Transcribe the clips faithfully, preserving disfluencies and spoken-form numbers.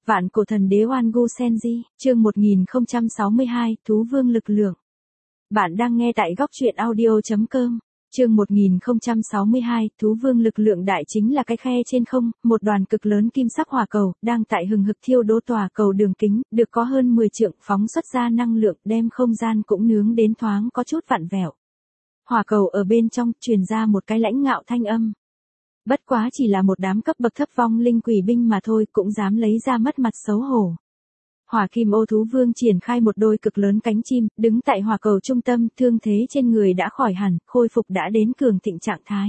Vạn cổ thần đế Oan Gu Senji, chương một nghìn không trăm sáu mươi hai, Thú Vương Lực Lượng. Bạn đang nghe tại góc truyện audio chấm com. Chương một nghìn không trăm sáu mươi hai, Thú Vương Lực Lượng đại chính là cái khe trên không, một đoàn cực lớn kim sắc hỏa cầu, đang tại hừng hực thiêu đốt tòa cầu đường kính, được có hơn mười trượng phóng xuất ra năng lượng, đem không gian cũng nướng đến thoáng có chút vặn vẹo. Hỏa cầu ở bên trong, truyền ra một cái lãnh ngạo thanh âm. Bất quá chỉ là một đám cấp bậc thấp vong linh quỷ binh mà thôi, cũng dám lấy ra mất mặt xấu hổ. Hỏa Kim Ô Thú Vương triển khai một đôi cực lớn cánh chim, đứng tại hỏa cầu trung tâm, thương thế trên người đã khỏi hẳn, khôi phục đã đến cường thịnh trạng thái.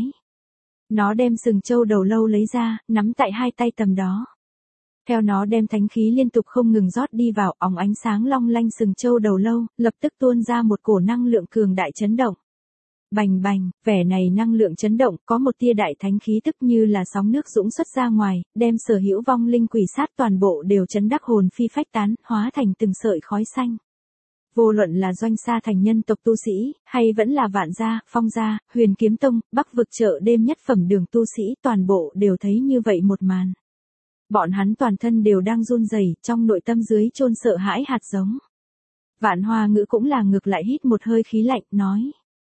Nó đem sừng trâu đầu lâu lấy ra, nắm tại hai tay tầm đó. Theo nó đem thánh khí liên tục không ngừng rót đi vào, óng ánh sáng long lanh sừng trâu đầu lâu, lập tức tuôn ra một cổ năng lượng cường đại chấn động. Bành bành, vẻ này năng lượng chấn động, có một tia đại thánh khí tức như là sóng nước dũng xuất ra ngoài, đem sở hữu vong linh quỷ sát toàn bộ đều chấn đắc hồn phi phách tán, hóa thành từng sợi khói xanh. Vô luận là Doanh Sa thành nhân tộc tu sĩ, hay vẫn là Vạn gia, Phong gia, Huyền Kiếm tông, Bắc vực chợ đêm nhất phẩm đường tu sĩ, toàn bộ đều thấy như vậy một màn. Bọn hắn toàn thân đều đang run rẩy, trong nội tâm dưới chôn sợ hãi hạt giống. Vạn Hoa Ngữ cũng là ngược lại hít một hơi khí lạnh, nói.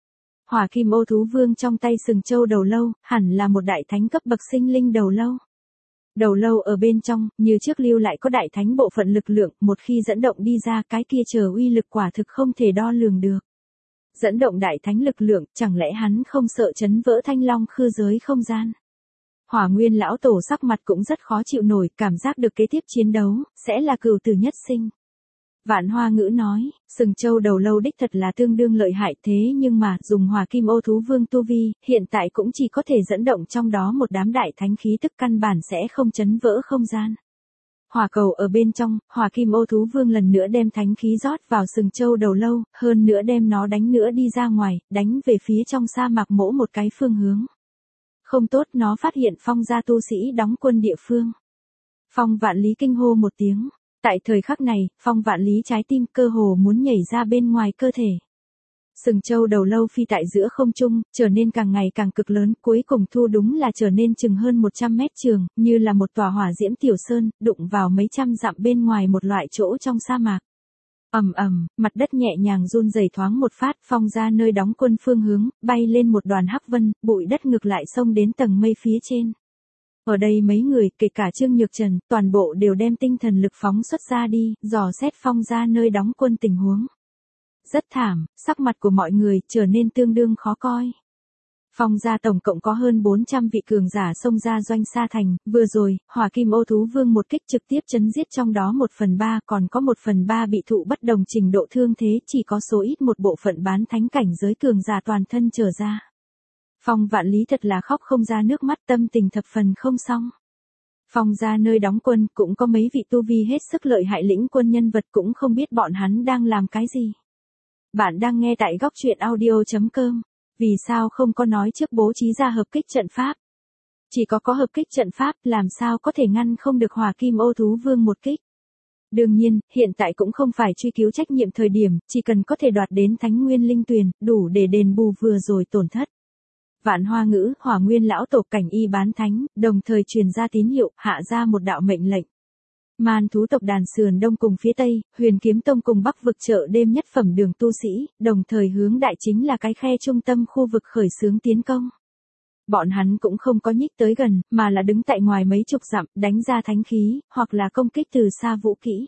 Hỏa Kim Ô Thú Vương trong tay sừng trâu đầu lâu, hẳn là một đại thánh cấp bậc sinh linh đầu lâu. Đầu lâu ở bên trong, như trước lưu lại có đại thánh bộ phận lực lượng, một khi dẫn động đi ra cái kia chờ uy lực quả thực không thể đo lường được. Dẫn động đại thánh lực lượng, chẳng lẽ hắn không sợ chấn vỡ thanh long khư giới không gian. Hỏa Nguyên lão tổ sắc mặt cũng rất khó chịu nổi, cảm giác được kế tiếp chiến đấu, sẽ là cửu tử nhất sinh. Vạn Hoa Ngữ nói, sừng trâu đầu lâu đích thật là tương đương lợi hại thế nhưng mà dùng Hỏa Kim Ô Thú Vương tu vi, hiện tại cũng chỉ có thể dẫn động trong đó một đám đại thánh khí tức căn bản sẽ không chấn vỡ không gian. Hỏa cầu ở bên trong, Hỏa Kim Ô Thú Vương lần nữa đem thánh khí rót vào sừng trâu đầu lâu, hơn nữa đem nó đánh nữa đi ra ngoài, đánh về phía trong sa mạc mỗ một cái phương hướng. Không tốt, nó phát hiện Phong gia tu sĩ đóng quân địa phương. Phong Vạn Lý kinh hô một tiếng. Tại thời khắc này, Phong Vạn Lý trái tim cơ hồ muốn nhảy ra bên ngoài cơ thể. Sừng trâu đầu lâu phi tại giữa không trung, trở nên càng ngày càng cực lớn, cuối cùng thu đúng là trở nên chừng hơn một trăm mét trường, như là một tòa hỏa diễm tiểu sơn, đụng vào mấy trăm dặm bên ngoài một loại chỗ trong sa mạc. Ầm ầm, mặt đất nhẹ nhàng run rẩy thoáng một phát, Phong ra nơi đóng quân phương hướng, bay lên một đoàn hắc vân, bụi đất ngược lại xông đến tầng mây phía trên. Ở đây mấy người, kể cả Trương Nhược Trần, toàn bộ đều đem tinh thần lực phóng xuất ra đi, dò xét Phong ra nơi đóng quân tình huống. Rất thảm, sắc mặt của mọi người trở nên tương đương khó coi. Phong gia tổng cộng có hơn bốn trăm vị cường giả xông ra Doanh Sa thành, vừa rồi, Hỏa Kim Ô Thú Vương một kích trực tiếp chấn giết trong đó một phần ba, còn có một phần ba bị thụ bất đồng trình độ thương thế, chỉ có số ít một bộ phận bán thánh cảnh giới cường giả toàn thân trở ra. Phong Vạn Lý thật là khóc không ra nước mắt, tâm tình thập phần không xong. Phong gia nơi đóng quân cũng có mấy vị tu vi hết sức lợi hại lĩnh quân nhân vật, cũng không biết bọn hắn đang làm cái gì. Bạn đang nghe tại góc truyện audio chấm com. Vì sao không có nói trước bố trí ra hợp kích trận pháp? Chỉ có có hợp kích trận pháp, làm sao có thể ngăn không được Hỏa Kim Ô Thú Vương một kích? Đương nhiên, hiện tại cũng không phải truy cứu trách nhiệm thời điểm, chỉ cần có thể đoạt đến Thánh Nguyên Linh Tuyền, đủ để đền bù vừa rồi tổn thất. Vạn Hoa Ngữ, Hỏa Nguyên lão tổ cảnh y bán thánh, đồng thời truyền ra tín hiệu, hạ ra một đạo mệnh lệnh. Man thú tộc đàn sườn đông cùng phía tây, Huyền Kiếm tông cùng Bắc vực chợ đêm nhất phẩm đường tu sĩ, đồng thời hướng đại chính là cái khe trung tâm khu vực khởi xướng tiến công. Bọn hắn cũng không có nhích tới gần, mà là đứng tại ngoài mấy chục dặm, đánh ra thánh khí, hoặc là công kích từ xa vũ kỹ.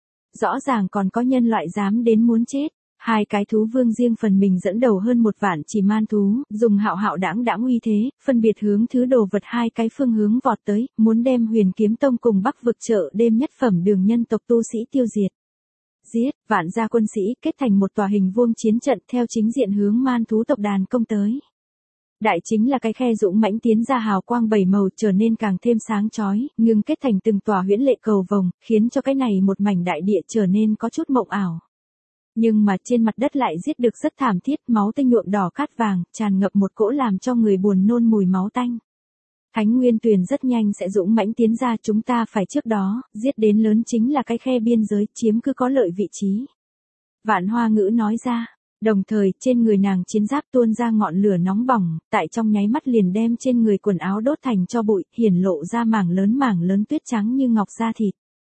Rõ ràng còn có nhân loại dám đến muốn chết. Hai cái thú vương riêng phần mình dẫn đầu hơn một vạn chỉ man thú, dùng hạo hạo đãng đãng uy thế, phân biệt hướng thứ đồ vật hai cái phương hướng vọt tới, muốn đem Huyền Kiếm tông cùng Bắc vực chợ đêm nhất phẩm đường nhân tộc tu sĩ tiêu diệt. Giết, vạn gia quân sĩ kết thành một tòa hình vuông chiến trận theo chính diện hướng man thú tộc đàn công tới. Đại chính là cái khe dũng mãnh tiến ra hào quang bảy màu trở nên càng thêm sáng chói, ngưng kết thành từng tòa huyễn lệ cầu vồng, khiến cho cái này một mảnh đại địa trở nên có chút mộng ảo. Nhưng mà trên mặt đất lại giết được rất thảm thiết, máu tanh nhuộm đỏ cát vàng, tràn ngập một cỗ làm cho người buồn nôn mùi máu tanh. Thánh Nguyên Tuyền rất nhanh sẽ dũng mãnh tiến ra, chúng ta phải trước đó, giết đến lớn chính là cái khe biên giới, chiếm cứ có lợi vị trí. Vạn Hoa Ngữ nói ra, đồng thời trên người nàng chiến giáp tuôn ra ngọn lửa nóng bỏng, tại trong nháy mắt liền đem trên người quần áo đốt thành tro bụi, hiển lộ ra mảng lớn mảng lớn tuyết trắng như ngọc da thịt.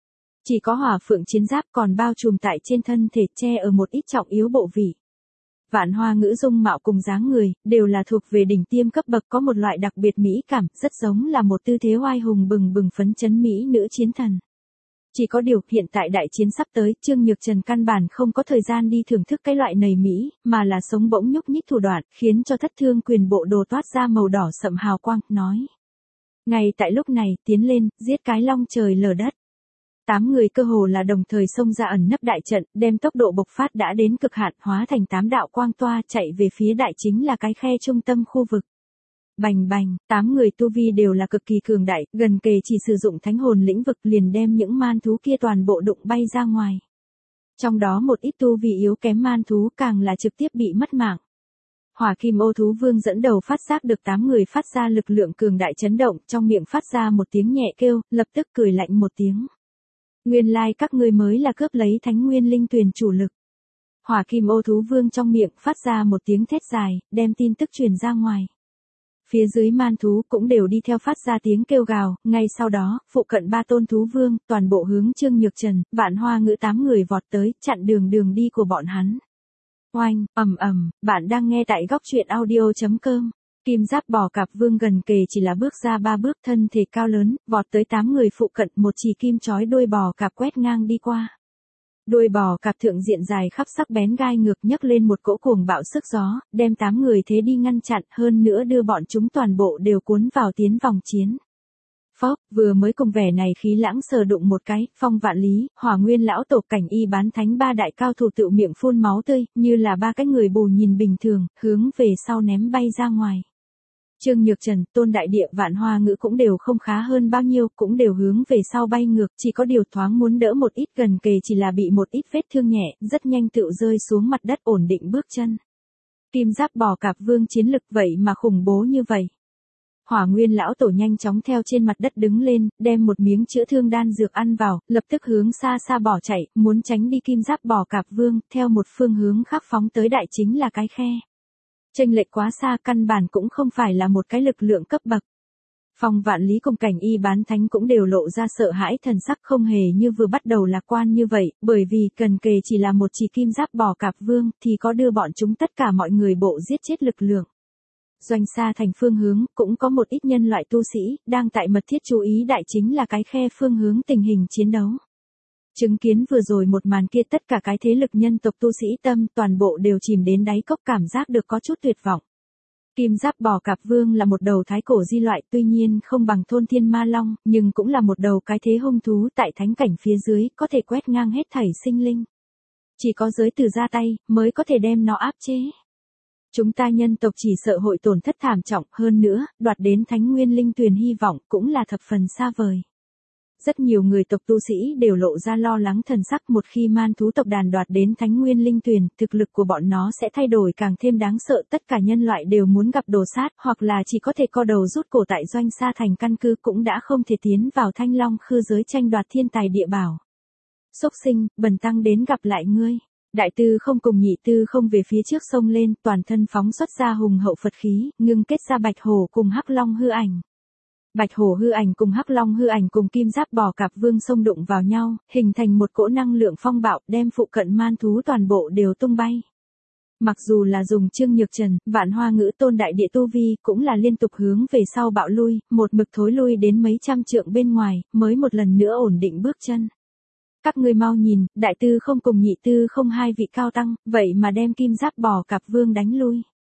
Chỉ có hỏa phượng chiến giáp còn bao trùm tại trên thân thể, che ở một ít trọng yếu bộ vị. Vạn Hoa Ngữ dung mạo cùng dáng người, đều là thuộc về đỉnh tiêm cấp bậc, có một loại đặc biệt mỹ cảm, rất giống là một tư thế oai hùng bừng bừng phấn chấn mỹ nữ chiến thần. Chỉ có điều, hiện tại đại chiến sắp tới, Trương Nhược Trần căn bản không có thời gian đi thưởng thức cái loại nầy mỹ, mà là sống bỗng nhúc nhích thủ đoạn, khiến cho thất thương quyền bộ đồ toát ra màu đỏ sậm hào quang, nói. Ngay tại lúc này, tiến lên, giết cái long trời lở đất. Tám người cơ hồ là đồng thời xông ra ẩn nấp đại trận, đem tốc độ bộc phát đã đến cực hạn, hóa thành tám đạo quang toa chạy về phía đại chính là cái khe trung tâm khu vực. Bành bành, tám người tu vi đều là cực kỳ cường đại, gần kề chỉ sử dụng thánh hồn lĩnh vực liền đem những man thú kia toàn bộ đụng bay ra ngoài. Trong đó một ít tu vi yếu kém man thú càng là trực tiếp bị mất mạng. Hỏa Kim Ô Thú Vương dẫn đầu phát giác được tám người phát ra lực lượng cường đại chấn động, trong miệng phát ra một tiếng nhẹ kêu, lập tức cười lạnh một tiếng. Nguyên lai like các ngươi mới là cướp lấy Thánh Nguyên Linh Tuyền chủ lực. Hỏa Kim Ô Thú Vương trong miệng phát ra một tiếng thét dài, đem tin tức truyền ra ngoài. Phía dưới man thú cũng đều đi theo phát ra tiếng kêu gào, ngay sau đó, phụ cận ba tôn thú vương, toàn bộ hướng Trương Nhược Trần, Vạn Hoa Ngữ tám người vọt tới, chặn đường đường đi của bọn hắn. Oanh, ầm ầm, bạn đang nghe tại góc truyện audio chấm com. Kim Giáp Bò Cạp Vương gần kề chỉ là bước ra ba bước, thân thể cao lớn, vọt tới tám người phụ cận, một chỉ kim chói đuôi bò cạp quét ngang đi qua. Đuôi bò cạp thượng diện dài khắp sắc bén gai ngược, nhấc lên một cỗ cuồng bạo sức gió, đem tám người thế đi ngăn chặn, hơn nữa đưa bọn chúng toàn bộ đều cuốn vào tiến vòng chiến. Phốc, vừa mới cùng vẻ này khí lãng sờ đụng một cái, Phong Vạn Lý, Hỏa Nguyên lão tổ, Cảnh Y Bán Thánh ba đại cao thủ tự miệng phun máu tươi, như là ba cái người bù nhìn bình thường, hướng về sau ném bay ra ngoài. Trương Nhược Trần, Tôn Đại Địa, Vạn Hoa Ngữ cũng đều không khá hơn bao nhiêu, cũng đều hướng về sau bay ngược, chỉ có điều thoáng muốn đỡ một ít, gần kề chỉ là bị một ít vết thương nhẹ, rất nhanh tựu rơi xuống mặt đất ổn định bước chân. Kim Giáp Bò Cạp Vương chiến lực vậy mà khủng bố như vậy. Hỏa Nguyên lão tổ nhanh chóng theo trên mặt đất đứng lên, đem một miếng chữa thương đan dược ăn vào, lập tức hướng xa xa bỏ chạy, muốn tránh đi Kim Giáp Bò Cạp Vương, theo một phương hướng khác phóng tới đại chính là cái khe. Chênh lệch quá xa, căn bản cũng không phải là một cái lực lượng cấp bậc. Phong Vạn Lý cùng Cảnh Y Bán Thánh cũng đều lộ ra sợ hãi thần sắc, không hề như vừa bắt đầu lạc quan như vậy, bởi vì cần kề chỉ là một chỉ Kim Giáp Bò Cạp Vương, thì có đưa bọn chúng tất cả mọi người bộ giết chết lực lượng. Doanh Sa Thành phương hướng, cũng có một ít nhân loại tu sĩ, đang tại mật thiết chú ý đại chính là cái khe phương hướng tình hình chiến đấu. Chứng kiến vừa rồi một màn kia, tất cả cái thế lực nhân tộc tu sĩ tâm toàn bộ đều chìm đến đáy cốc, cảm giác được có chút tuyệt vọng. Kim Giáp Bò Cạp Vương là một đầu thái cổ di loại, tuy nhiên không bằng Thôn Thiên Ma Long, nhưng cũng là một đầu cái thế hung thú tại thánh cảnh phía dưới, có thể quét ngang hết thảy sinh linh. Chỉ có giới tử ra tay, mới có thể đem nó áp chế. Chúng ta nhân tộc chỉ sợ hội tổn thất thảm trọng, hơn nữa, đoạt đến Thánh Nguyên Linh Tuyền hy vọng cũng là thập phần xa vời. Rất nhiều người tộc tu sĩ đều lộ ra lo lắng thần sắc, một khi man thú tộc đàn đoạt đến Thánh Nguyên Linh Tuyền, thực lực của bọn nó sẽ thay đổi càng thêm đáng sợ, tất cả nhân loại đều muốn gặp đồ sát, hoặc là chỉ có thể co đầu rút cổ tại Doanh Sa Thành căn cứ, cũng đã không thể tiến vào Thanh Long Khư giới tranh đoạt thiên tài địa bảo. Xúc sinh, bần tăng đến gặp lại ngươi. Đại Tư Không cùng Nhị Tư Không về phía trước sông lên, toàn thân phóng xuất ra hùng hậu Phật khí, ngưng kết ra Bạch Hổ cùng Hắc Long hư ảnh. Bạch Hổ hư ảnh cùng Hắc Long hư ảnh cùng Kim Giáp Bò Cạp Vương xông đụng vào nhau, hình thành một cỗ năng lượng phong bạo, đem phụ cận man thú toàn bộ đều tung bay. Mặc dù là dùng Trương Nhược Trần, Vạn Hoa Ngữ, Tôn Đại Địa tu vi, cũng là liên tục hướng về sau bạo lui, một mực thối lui đến mấy trăm trượng bên ngoài, mới một lần nữa ổn định bước chân. Các ngươi mau nhìn, Đại Tư Không cùng Nhị Tư Không hai vị cao tăng, vậy mà đem Kim Giáp Bò Cạp Vương đánh lui.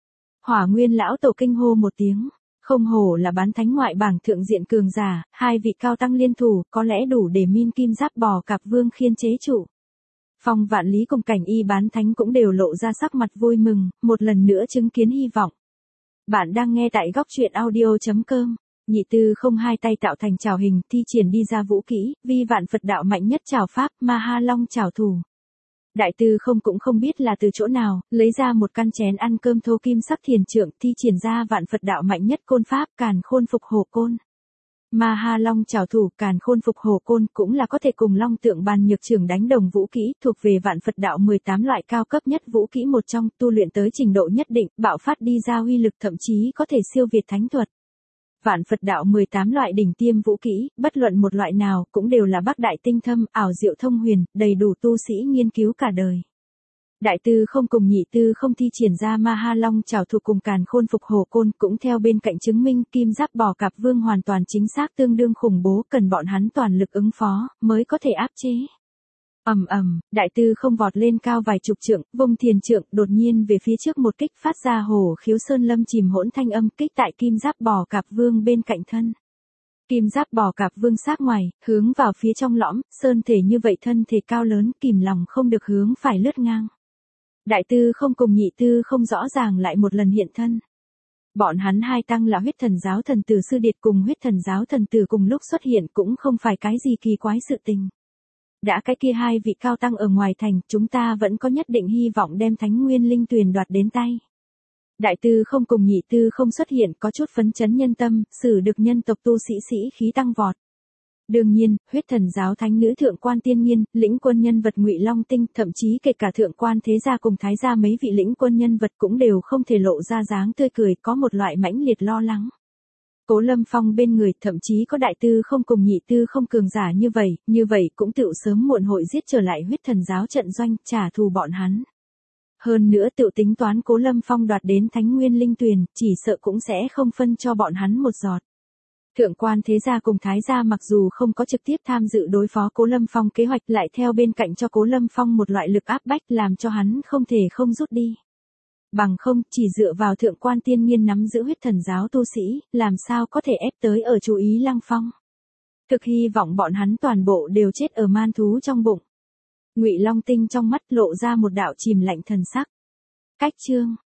Hỏa Nguyên lão tổ kinh hô một tiếng. Không hổ là bán thánh ngoại bảng thượng diện cường giả, hai vị cao tăng liên thủ, có lẽ đủ để min Kim Giáp Bò Cạp Vương khiên chế trụ. Phong Vạn Lý cùng Cảnh Y Bán Thánh cũng đều lộ ra sắc mặt vui mừng, một lần nữa chứng kiến hy vọng. Bạn đang nghe tại góc truyện audio chấm com. Nhị Tư Không hai tay tạo thành trảo hình, thi triển đi ra vũ kỹ, vi vạn Phật đạo mạnh nhất trảo pháp, Ma Ha Long trảo thủ. Đại Tư Không cũng không biết là từ chỗ nào, lấy ra một căn chén ăn cơm thô kim sắc thiền trượng, thi triển ra vạn Phật đạo mạnh nhất côn pháp, Càn Khôn Phục Hổ Côn. Ma Ha Long trảo thủ, Càn Khôn Phục Hổ Côn cũng là có thể cùng Long Tượng Bàn Nhược Trưởng đánh đồng vũ kỹ, thuộc về vạn Phật đạo mười tám loại cao cấp nhất vũ kỹ một trong, tu luyện tới trình độ nhất định, bạo phát đi ra uy lực thậm chí có thể siêu việt thánh thuật. Vạn Phật đạo mười tám loại đỉnh tiêm vũ kỹ, bất luận một loại nào cũng đều là bác đại tinh thâm, ảo diệu thông huyền, đầy đủ tu sĩ nghiên cứu cả đời. Đại tư không cùng nhị tư không thi triển ra ma ha long trảo thủ cùng càn khôn phục hổ côn, cũng theo bên cạnh chứng minh kim giáp bò cạp vương hoàn toàn chính xác tương đương khủng bố, cần bọn hắn toàn lực ứng phó mới có thể áp chế. Ầm ầm, đại tư không vọt lên cao vài chục trượng, vung thiền trượng, đột nhiên về phía trước một kích phát ra hổ khiếu sơn lâm chìm hỗn thanh âm, kích tại kim giáp bò cạp vương bên cạnh thân. Kim giáp bò cạp vương sát ngoài, hướng vào phía trong lõm, sơn thể như vậy thân thể cao lớn, kìm lòng không được hướng phải lướt ngang. Đại tư không cùng nhị tư không rõ ràng lại một lần hiện thân. Bọn hắn hai tăng là huyết thần giáo thần tử sư điệt cùng huyết thần giáo thần tử cùng lúc xuất hiện cũng không phải cái gì kỳ quái sự tình. Đã cái kia hai vị cao tăng ở ngoài thành, chúng ta vẫn có nhất định hy vọng đem Thánh Nguyên Linh Tuyền đoạt đến tay. Đại tư không cùng nhị tư không xuất hiện, có chút phấn chấn nhân tâm, xử được nhân tộc tu sĩ sĩ khí tăng vọt. Đương nhiên, huyết thần giáo thánh nữ thượng quan tiên nhiên, lĩnh quân nhân vật Ngụy Long Tinh, thậm chí kể cả thượng quan thế gia cùng thái gia mấy vị lĩnh quân nhân vật cũng đều không thể lộ ra dáng tươi cười, có một loại mãnh liệt lo lắng. Cố Lâm Phong bên người, thậm chí có đại tư không cùng nhị tư không cường giả như vậy, như vậy cũng tựu sớm muộn hội giết trở lại huyết thần giáo trận doanh, trả thù bọn hắn. Hơn nữa tựu tính toán Cố Lâm Phong đoạt đến Thánh Nguyên Linh Tuyền, chỉ sợ cũng sẽ không phân cho bọn hắn một giọt. Thượng quan thế gia cùng thái gia mặc dù không có trực tiếp tham dự đối phó Cố Lâm Phong kế hoạch, lại theo bên cạnh cho Cố Lâm Phong một loại lực áp bách làm cho hắn không thể không rút đi. Bằng không, chỉ dựa vào thượng quan tiên nhiên nắm giữ huyết thần giáo tu sĩ, làm sao có thể ép tới ở chú ý Lăng Phong. Thực hy vọng bọn hắn toàn bộ đều chết ở man thú trong bụng. Ngụy Long Tinh trong mắt lộ ra một đạo chìm lạnh thần sắc. Cách chương